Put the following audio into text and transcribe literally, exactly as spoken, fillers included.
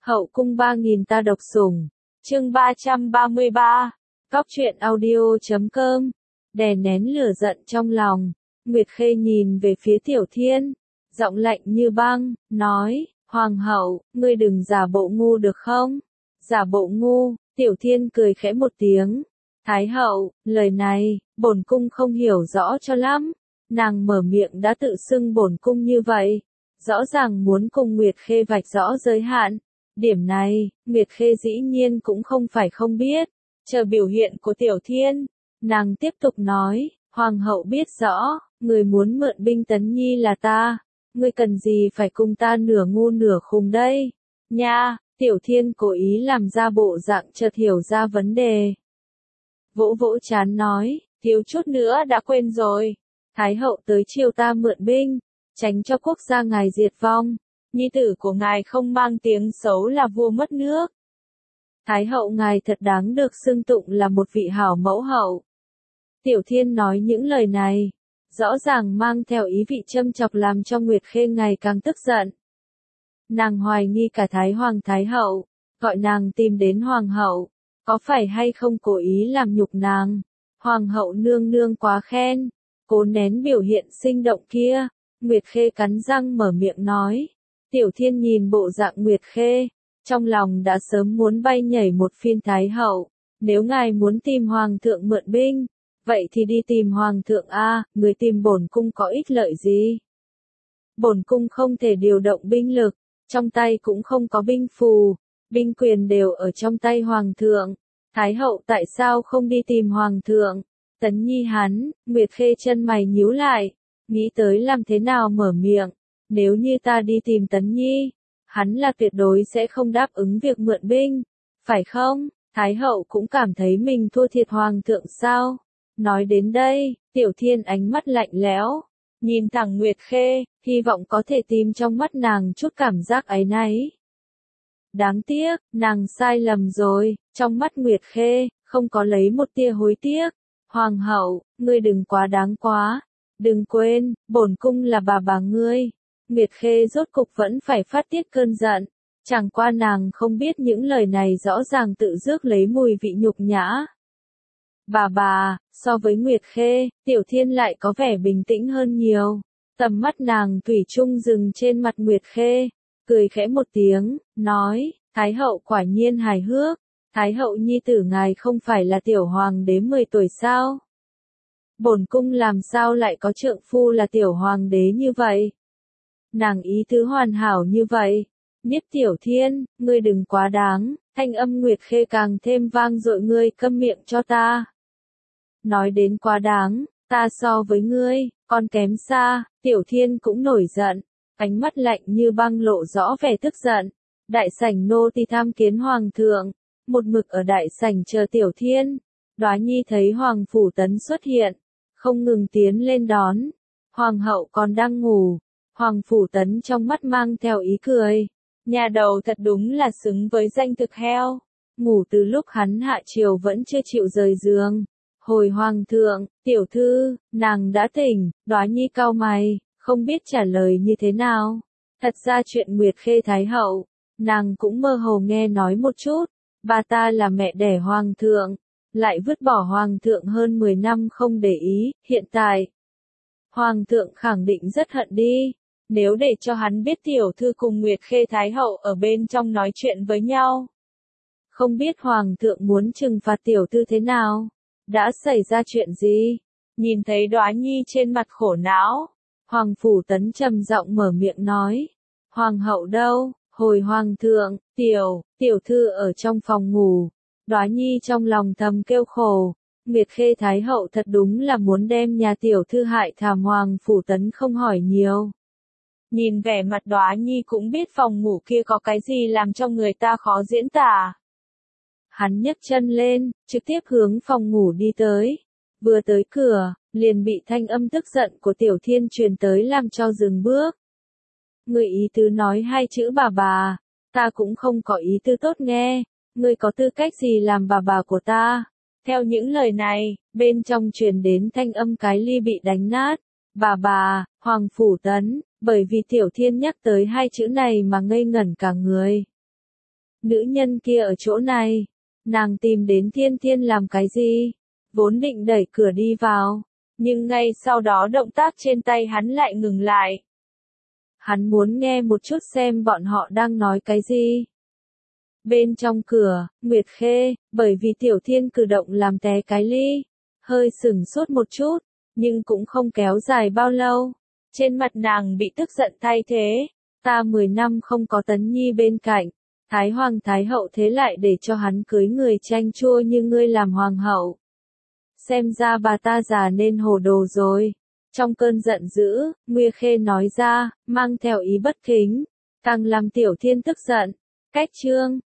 Hậu cung ba nghìn ta độc sủng. Chương ba trăm ba mươi ba. Góc truyện audio chấm com. Đè nén lửa giận trong lòng, Nguyệt Khê nhìn về phía Tiểu Thiên, giọng lạnh như băng, nói, Hoàng hậu, ngươi đừng giả bộ ngu được không? Giả bộ ngu, Tiểu Thiên cười khẽ một tiếng. Thái hậu, lời này, bổn cung không hiểu rõ cho lắm. Nàng mở miệng đã tự xưng bổn cung như vậy. Rõ ràng muốn cùng Nguyệt Khê vạch rõ giới hạn. Điểm này, Nguyệt Khê dĩ nhiên cũng không phải không biết. Chờ biểu hiện của Tiểu Thiên, nàng tiếp tục nói, Hoàng hậu biết rõ, người muốn mượn binh Tấn Nhi là ta. Ngươi cần gì phải cùng ta nửa ngu nửa khùng đây? Nha, Tiểu Thiên cố ý làm ra bộ dạng chợt hiểu ra vấn đề. Vỗ vỗ chán nói, thiếu chút nữa đã quên rồi. Thái hậu tới chiều ta mượn binh, tránh cho quốc gia ngài diệt vong. Nhi tử của ngài không mang tiếng xấu là vua mất nước. Thái hậu ngài thật đáng được xưng tụng là một vị hảo mẫu hậu. Tiểu Thiên nói những lời này, rõ ràng mang theo ý vị châm chọc làm cho Nguyệt Khê ngày càng tức giận. Nàng hoài nghi cả Thái Hoàng Thái hậu, gọi nàng tìm đến Hoàng hậu, có phải hay không cố ý làm nhục nàng? Hoàng hậu nương nương quá khen, cố nén biểu hiện sinh động kia. Nguyệt Khê cắn răng mở miệng nói. Tiểu Thiên nhìn bộ dạng Nguyệt Khê, trong lòng đã sớm muốn bay nhảy một phiên. Thái hậu, nếu ngài muốn tìm Hoàng thượng mượn binh, vậy thì đi tìm Hoàng thượng a, người tìm bổn cung có ích lợi gì? Bổn cung không thể điều động binh lực, trong tay cũng không có binh phù, binh quyền đều ở trong tay Hoàng thượng. Thái hậu tại sao không đi tìm Hoàng thượng? Tấn Nhi hắn, Nguyệt Khê chân mày nhíu lại, nghĩ tới làm thế nào mở miệng. Nếu như ta đi tìm Tấn Nhi, hắn là tuyệt đối sẽ không đáp ứng việc mượn binh, phải không? Thái hậu cũng cảm thấy mình thua thiệt Hoàng thượng sao? Nói đến đây, Tiểu Thiên ánh mắt lạnh lẽo, nhìn thẳng Nguyệt Khê, hy vọng có thể tìm trong mắt nàng chút cảm giác áy náy. Đáng tiếc, nàng sai lầm rồi, trong mắt Nguyệt Khê, không có lấy một tia hối tiếc. Hoàng hậu, ngươi đừng quá đáng quá, đừng quên, bổn cung là bà bà ngươi. Nguyệt Khê rốt cục vẫn phải phát tiết cơn giận, chẳng qua nàng không biết những lời này rõ ràng tự rước lấy mùi vị nhục nhã. Bà bà, so với Nguyệt Khê, Tiểu Thiên lại có vẻ bình tĩnh hơn nhiều. Tầm mắt nàng thủy chung dừng trên mặt Nguyệt Khê, cười khẽ một tiếng, nói, Thái hậu quả nhiên hài hước. Thái hậu nhi tử ngài không phải là tiểu hoàng đế mười tuổi sao? Bổn cung làm sao lại có trượng phu là tiểu hoàng đế như vậy? Nàng ý tứ hoàn hảo như vậy. Nhiếp Tiểu Thiên, ngươi đừng quá đáng. Thanh âm Nguyệt Khê càng thêm vang dội, ngươi câm miệng cho ta. Nói đến quá đáng, ta so với ngươi, còn kém xa. Tiểu Thiên cũng nổi giận, ánh mắt lạnh như băng lộ rõ vẻ tức giận. Đại sảnh nô tỳ tham kiến Hoàng thượng. Một mực ở đại sảnh chờ Tiểu Thiên. Đoá Nhi thấy Hoàng Phủ Tấn xuất hiện, không ngừng tiến lên đón. Hoàng hậu còn đang ngủ. Hoàng Phủ Tấn trong mắt mang theo ý cười. Nhà đầu thật đúng là xứng với danh thực heo. Ngủ từ lúc hắn hạ triều vẫn chưa chịu rời giường. Hồi Hoàng thượng, tiểu thư, nàng đã tỉnh. Đoá Nhi cau mày, không biết trả lời như thế nào. Thật ra chuyện Nguyệt Khê Thái hậu, nàng cũng mơ hồ nghe nói một chút. Bà ta là mẹ đẻ Hoàng thượng, lại vứt bỏ Hoàng thượng hơn mười năm không để ý. Hiện tại, Hoàng thượng khẳng định rất hận đi. Nếu để cho hắn biết tiểu thư cùng Nguyệt Khê Thái hậu ở bên trong nói chuyện với nhau, không biết Hoàng thượng muốn trừng phạt tiểu thư thế nào. Đã xảy ra chuyện gì? Nhìn thấy Đoá Nhi trên mặt khổ não, Hoàng Phủ Tấn trầm giọng mở miệng nói. Hoàng hậu đâu? Hồi Hoàng thượng, tiểu, tiểu thư ở trong phòng ngủ. Đoá Nhi trong lòng thầm kêu khổ. Nguyệt Khê Thái hậu thật đúng là muốn đem nhà tiểu thư hại thảm. Hoàng Phủ Tấn không hỏi nhiều. Nhìn vẻ mặt Đoá Nhi cũng biết phòng ngủ kia có cái gì làm cho người ta khó diễn tả. Hắn nhấc chân lên, trực tiếp hướng phòng ngủ đi tới. Vừa tới cửa, liền bị thanh âm tức giận của Tiểu Thiên truyền tới làm cho dừng bước. Ngươi ý tứ nói hai chữ bà bà, ta cũng không có ý tư tốt nghe. Ngươi có tư cách gì làm bà bà của ta? Theo những lời này, bên trong truyền đến thanh âm cái ly bị đánh nát. Bà bà, Hoàng Phủ Tấn, bởi vì Tiểu Thiên nhắc tới hai chữ này mà ngây ngẩn cả người. Nữ nhân kia ở chỗ này. Nàng tìm đến Thiên Thiên làm cái gì? Vốn định đẩy cửa đi vào. Nhưng ngay sau đó động tác trên tay hắn lại ngừng lại. Hắn muốn nghe một chút xem bọn họ đang nói cái gì. Bên trong cửa, Nguyệt Khê, bởi vì Tiểu Thiên cử động làm té cái ly. Hơi sửng sốt một chút, nhưng cũng không kéo dài bao lâu. Trên mặt nàng bị tức giận thay thế. Ta mười năm không có Tấn Nhi bên cạnh. Thái Hoàng Thái Hậu thế lại để cho hắn cưới người chanh chua như ngươi làm Hoàng hậu. Xem ra bà ta già nên hồ đồ rồi. Trong cơn giận dữ, Nguyệt Khê nói ra, mang theo ý bất kính. Càng làm Tiểu Thiên tức giận. Cách chương.